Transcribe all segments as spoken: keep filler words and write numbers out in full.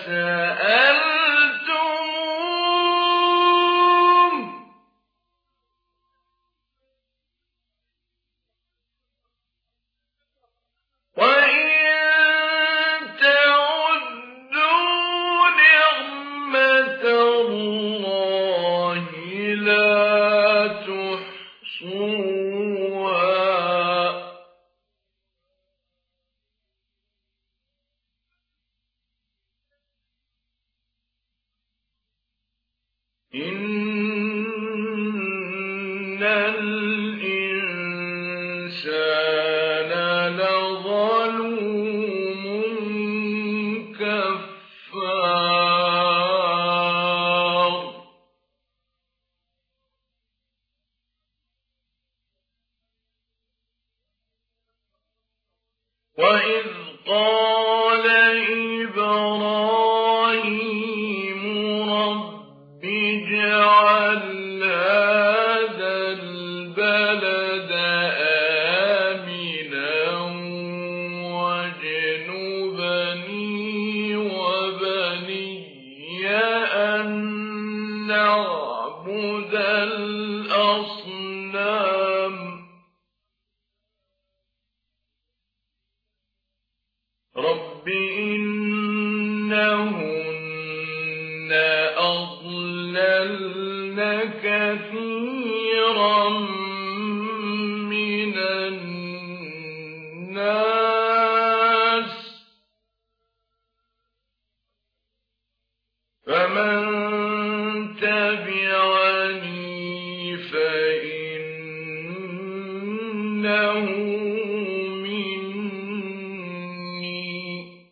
سَأَلْتُمُوهُمْ وَإِن تَعُدُّوا نِعْمَةَ اللَّهِ لَا تُحْصُوهَا إِنَّ الْإِنسَانَ لَظَلُومٌ كَفَّارٌ وَإِذْ قَالَ إِبْرَاهِيمُ رَبِّ اجْعَلْ هَٰذَا الْبَلَدَ آمِنًا وَاجْنُبْنِي وَبَنِيَّ أَن نَّعْبُدَ الْأَصْنَامَ رَبِّ إِنَّهُنَّ أَضْلَلْنَ كَثِيرًا مِّنَ النَّاسِ فَمَن تَبِعَنِي فَإِنَّهُ مِنِّي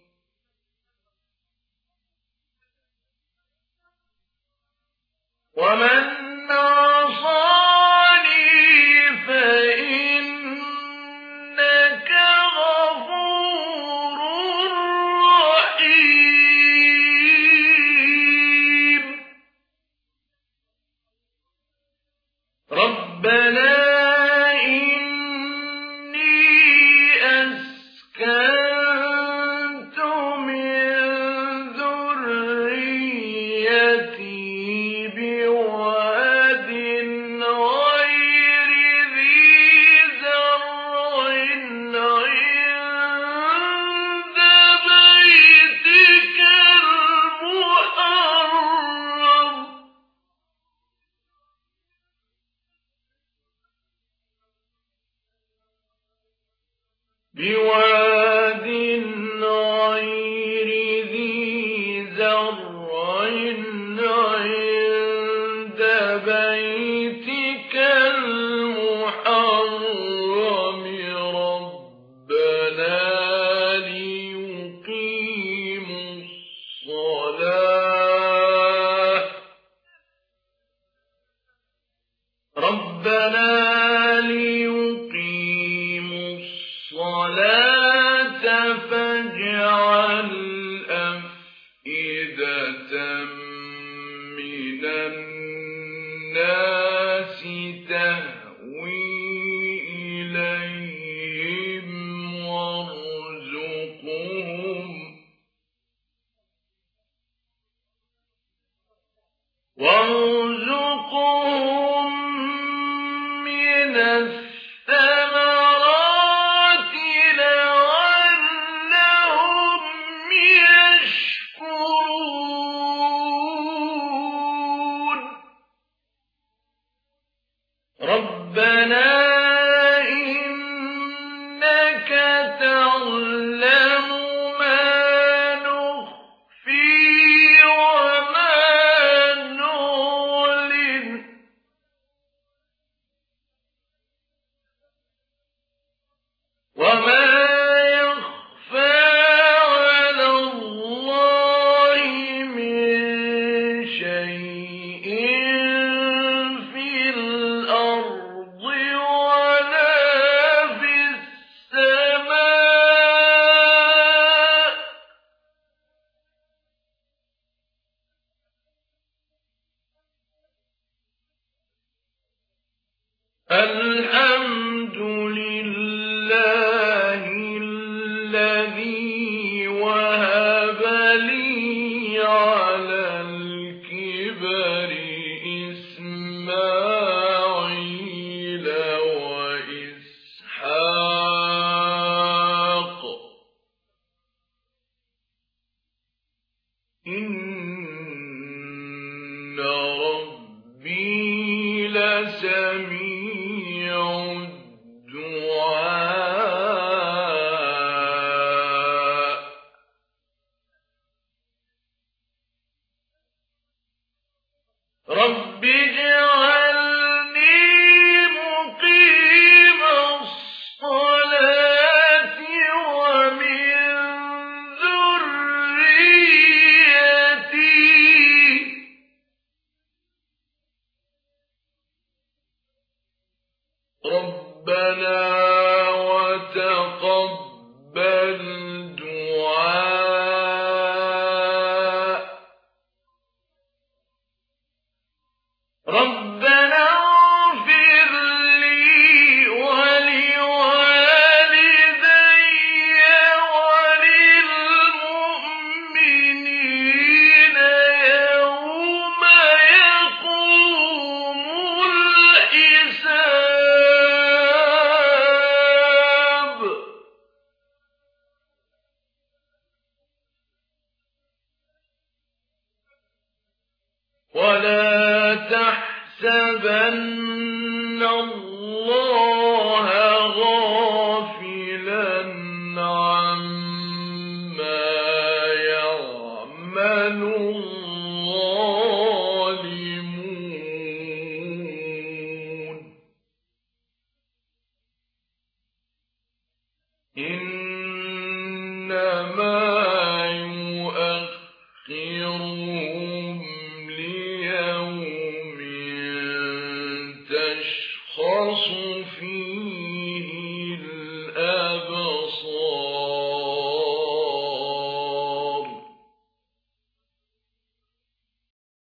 وَمَنْ عَصَانِي فَإِنَّكَ غَفُورٌ رَّحِيمٌ رَبَّنَا إِنِّي أَسْكَنتُ مِن ذُرِّيَّتِي بِوَادٍ غَيْرِ ذِي زَرْعٍ عِندَ بَيْتِكَ الْمُحَرَّمِ بِوَادٍ غَيْرِ ذِي زَرْعٍ عِندَ بَيْتِكَ الْمُحَرَّمِ رَبَّنَا لِيُقِيمُوا الصَّلَاةَ رَبَّنَا لِيُقِيمُوا الصَّلَاةَ فَاجْعَلْ أَفْئِدَةً مِّنَ النَّاسِ تَهْوِي إِلَيْهِمْ وَارْزُقْهُم وَارْزُقْهُم مِّنَ الثَّمَرَاتِ لَعَلَّهُمْ يَشْكُرُونَ رَبَّنَا إِنَّكَ تَعْلَمُ مَا نُخْفِي وَمَا نُعْلِنُ وَمَا يَخْفَىٰ عَلَى اللَّهِ مِن شَيْءٍ فِي الْأَرْضِ وَلَا فِي السَّمَاءِ الْحَمْدُ لِلَّهِ الَّذِي وَهَبَ لِي إِنَّ رَبِّي لَسَمِيعُ الدُّعَاءِ رَبِّ اجْعَلْنِي مُقِيمَ الصَّلَاةِ وَمِن ذُرِّيَّتِي رَبَّنَا وَتَقَبَّلْ دُعَاءِ رَبَّنَا اغْفِرْ لِي وَلِوَالِدَيَّ وَلِلْمُؤْمِنِينَ يَوْمَ يَقُومُ الْحِسَابُ وَلَا تَحْسَبَنَّ اللَّهَ غَافِلًا عَمَّا يَعْمَلُ الظَّالِمُونَ إِنَّمَا يُؤَخِّرُهُمْ